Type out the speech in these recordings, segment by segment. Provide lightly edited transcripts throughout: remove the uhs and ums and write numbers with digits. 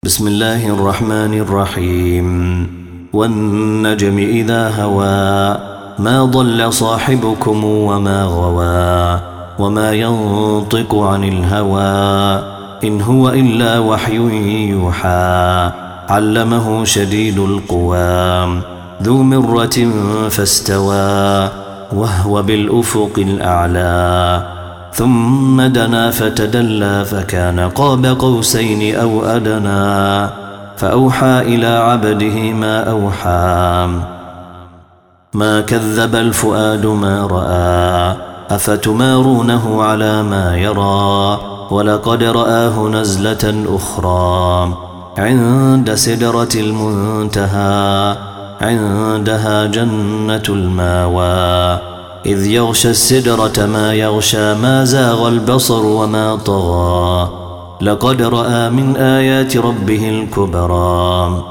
بسم الله الرحمن الرحيم والنجم إذا هوى ما ضل صاحبكم وما غوى وما ينطق عن الهوى إن هو إلا وحي يوحى علمه شديد القوى ذو مرة فاستوى وهو بالأفق الأعلى ثم دنا فتدلى فكان قاب قوسين أو أدنى فأوحى إلى عبده ما أوحى ما كذب الفؤاد ما رأى أفتمارونه على ما يرى ولقد رآه نزلة أخرى عند سدرة المنتهى عندها جنة الماوى إذ يغشى السدرة ما يغشى ما زاغ البصر وما طغى لقد رأى من آيات ربه الكبرى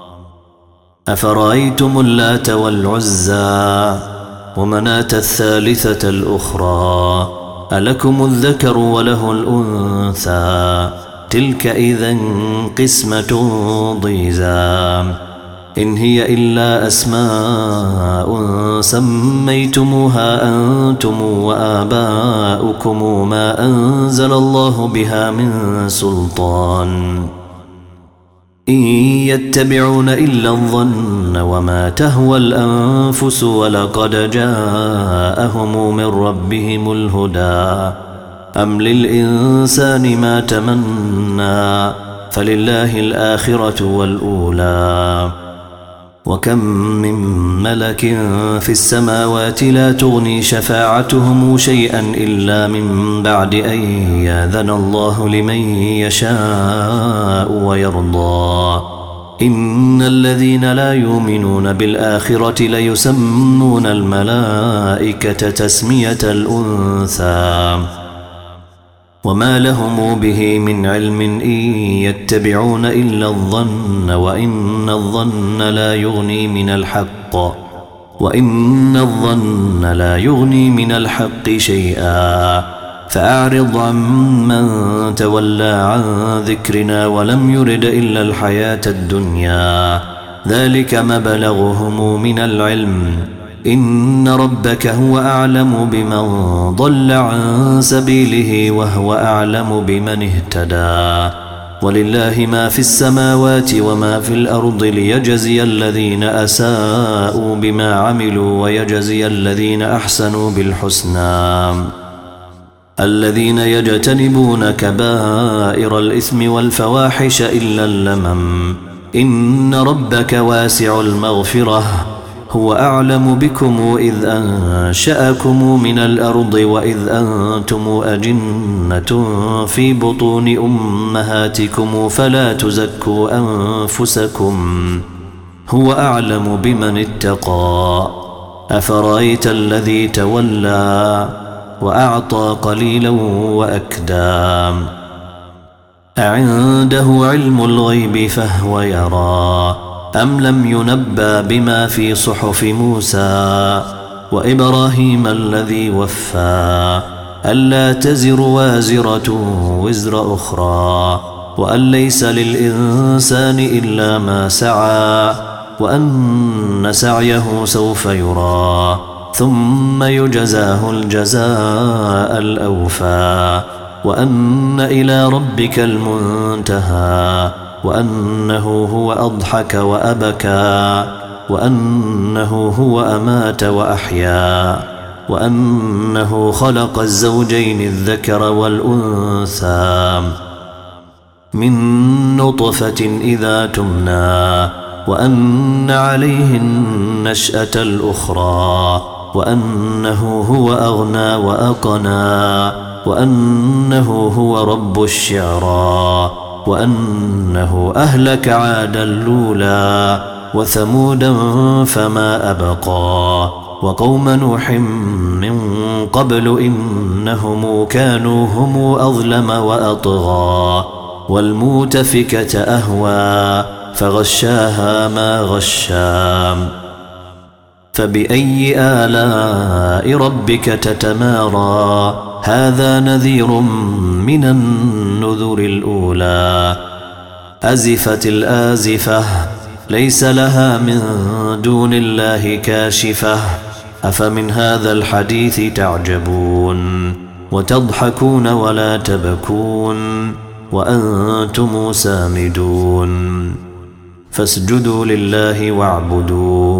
أفرأيتم اللات والعزى ومناة الثالثة الأخرى ألكم الذكر وله الأنثى تلك إذا قسمة ضيزى إن هي إلا أسماء سميتموها أنتم وآباؤكم ما أنزل الله بها من سلطان إن يتبعون إلا الظن وما تهوى الأنفس ولقد جاءهم من ربهم الهدى أم للإنسان ما تمنى فلله الآخرة والأولى وكم من ملك في السماوات لا تغني شفاعتهم شيئا إلا من بعد أن يأذن الله لمن يشاء ويرضى إن الذين لا يؤمنون بالآخرة ليسمون الملائكة تسمية الأنثى وما لهم به من علم إن يتبعون إلا الظن وإن الظن لا يغني من الحق شيئا فأعرض عمن تولى عن ذكرنا ولم يرد إلا الحياة الدنيا ذلك مبلغهم من العلم إن ربك هو أعلم بمن ضل عن سبيله وهو أعلم بمن اهتدى ولله ما في السماوات وما في الأرض ليجزي الذين أساءوا بما عملوا ويجزي الذين أحسنوا بالحسنى الذين يجتنبون كبائر الإثم والفواحش إلا اللمم إن ربك واسع المغفرة هو أعلم بكم إذ أنشأكم من الأرض وإذ أنتم أجنة في بطون أمهاتكم فلا تزكوا أنفسكم هو أعلم بمن اتقى أفرأيت الذي تولى وأعطى قليلا وأكدى أعنده علم الغيب فهو يرى أم لم ينبأ بما في صحف موسى وإبراهيم الذي وفى ألا تزر وازرة وزر أخرى وأن ليس للإنسان إلا ما سعى وأن سعيه سوف يرى ثم يجزاه الجزاء الأوفى وأن إلى ربك المنتهى وأنه هو أضحك وأبكى وأنه هو أمات وأحيا وأنه خلق الزوجين الذكر والأنثى من نطفة إذا تمنى وأن عليه النشأة الأخرى وأنه هو أغنى وأقنى وأنه هو رب الشعرى وأنه أهلك عادا الأولى وثمودا فما أبقى وقوم نوح من قبل إنهم كانوا هم أظلم وأطغى والمؤتفكة أهوى فغشاها ما غشا فبأي آلاء ربك تتمارى هذا نذير من النذر الأولى أزفت الآزفة ليس لها من دون الله كاشفة أفمن هذا الحديث تعجبون وتضحكون ولا تبكون وأنتم سامدون فاسجدوا لله واعبدوا